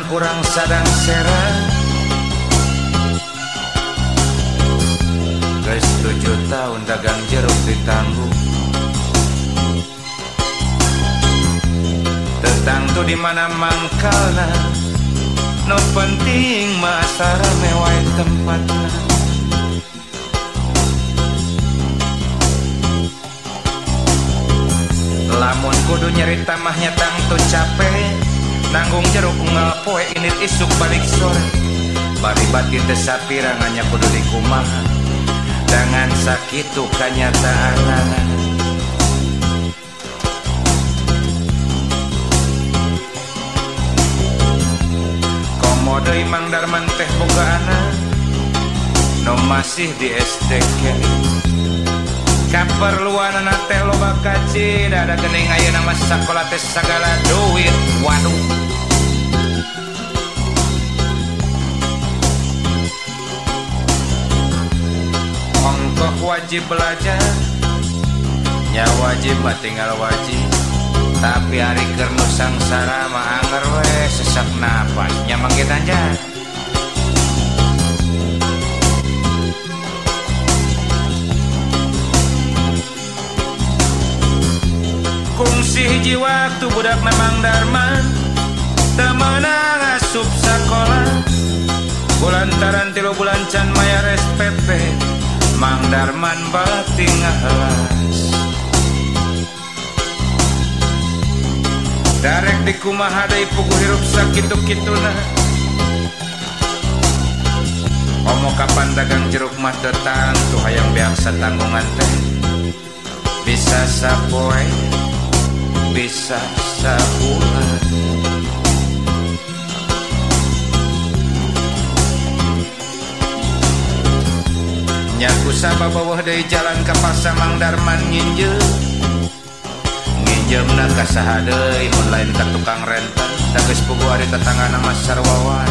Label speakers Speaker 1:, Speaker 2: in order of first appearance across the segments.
Speaker 1: urang sadang serang guys 7 tahun dagang jeruk ditanggung tetangtu di mana mangkalna no penting masara mewah tempatna lamun kudu nyeri tamahnya tangtu capek nanggung jeruk unggal poe init isuk balik sore bari batin tesapirangannya kudu dikumaha dengan sakitu kanyataan komodo Mang Darman teh boga anak no masih di SDK kaperluan anak teh loba kaci dada gening ayeuna mah sakola teh sagala duit waduh ongkoh wajib belajar nya wajib mah tinggal wajib tapi hari keur nu sangsara mah anger we sesak napas nya mangke tanja kungsi hiji waktu budak Mang Darman teu meunang asup sakola kulantaran 3 bulan can mayar SPP Mang Darman bating ngalas darek di kumaha deui puguh hirup sakitu-kituna omo kapan dagang jeruk mah teu tangtu hayang beaksa tanggungan teh bisa sapoe bisa sabulan nyaku sababawah dari jalan ka pasar Mang Darman nginjeumna ka saha deui mun lain ka tukang rental da geus puguh ari tetanggana mas sarwawan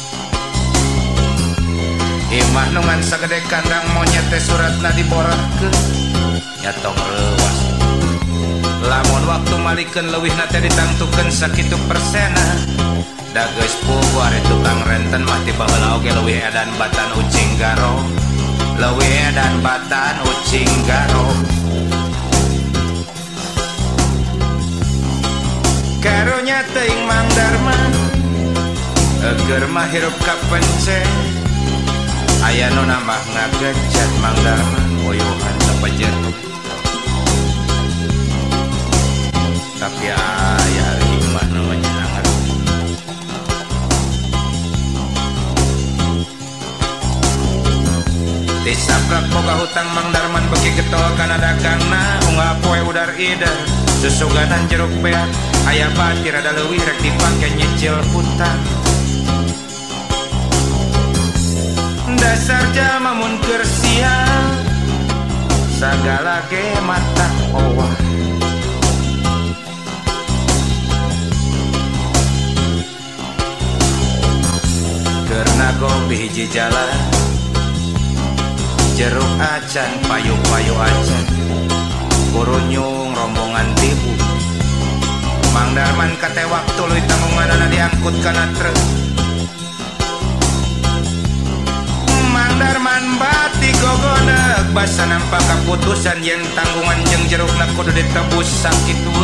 Speaker 1: imah nu ngan sagede kandang monyet teh suratna diborahkeun nya tong leuwas lamun waktu malikeun leuwihna teh ditangtukeun sakitu persena da geus puguh ari tukang renten mah ti baheula oge leuwih edan batan ucing garong leuwih edan batan ucing garong karunya teuing Mang Darman eger mah hirup kapencet aya nu nambah ngagejet Mang Darman oyuhan sapejet tapi aya hikmah namanya hangat disaprak boga hutang Mang Darman beki getol kana dagangna unggal poe udar idar susuganan jeruk beak aya batir ada leuwih rek dipake nyicil hutang dasar jalma mun keur sial sagala ge mata owah karena gobi hiji jalan jeruk acan payu-payu acan kurunyung rombongan tibu Mang Darman kate waktu leuwih tanggunganana diangkut kana truk Mang Darman batik gogonek basa nampak kaputusan yang tanggungan jeung jerukna kudu ditebus sakitu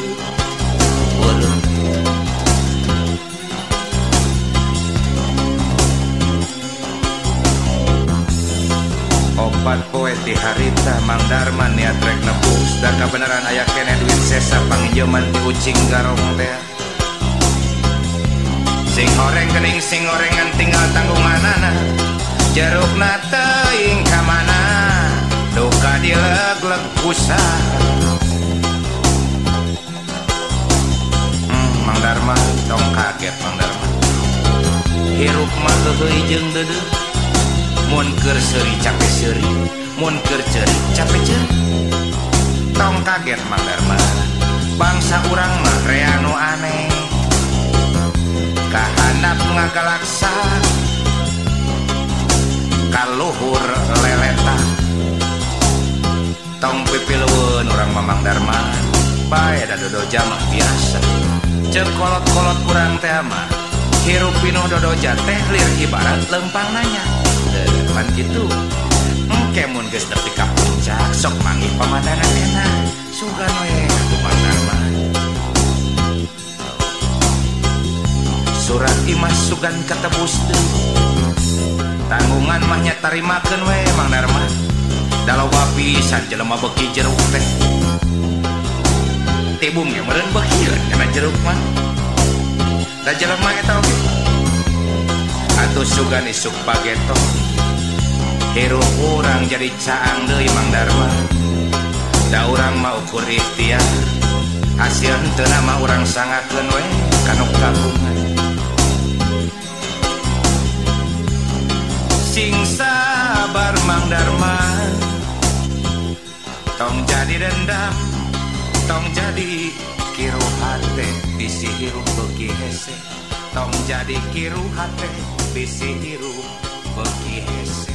Speaker 1: opat poe ti harita Mang Darman niat rek nebus da kabeneran aya keneh duit sesa panginjoman ti ucing garong teh sing horeng geuning sing horengan tinggal tanggunganana jerukna teuing ka mana duka dileg-leg usaha Mang Darman tong kaget Mang Darman hirup mah heuheuy jeung deudeuh mun keur seuri capek seuri mun keur ceuri capek ceuri tong kaget Mang Darman bangsa urang mah rea nu aneh kahandap ngagalaksa kaluhur leleta tong pipileueun urang Mang Darman bae da dodo jamah biasa ceuk kolot-kolot urang teh mah hirup pinuh dodo jateh lir ibarat lempang nanya pan gitu engke mun geus nepi ka puncak sok manggih pemandangan enak sugan we atuh Mang Darma. Surat Imas sugan katebus teu tanggungan mah nya tarimakeun we Mang Darma. Daloba pisan jelema beki jeruk teh tibung ge meureun beki kana jeruk mah da jelema eta oge atuh sugan isuk bageto hirup urang jadi caang deui Mang Darma. Da urang mah ukur ikhtiar hasil henteu mah urang sangakeun we kanu kagungan sing sabar Mang Darma tong jadi dendam tong jadi kiru hate bisi hirup beuki hese tong jadi kiru hate bisi hirup beuki hese.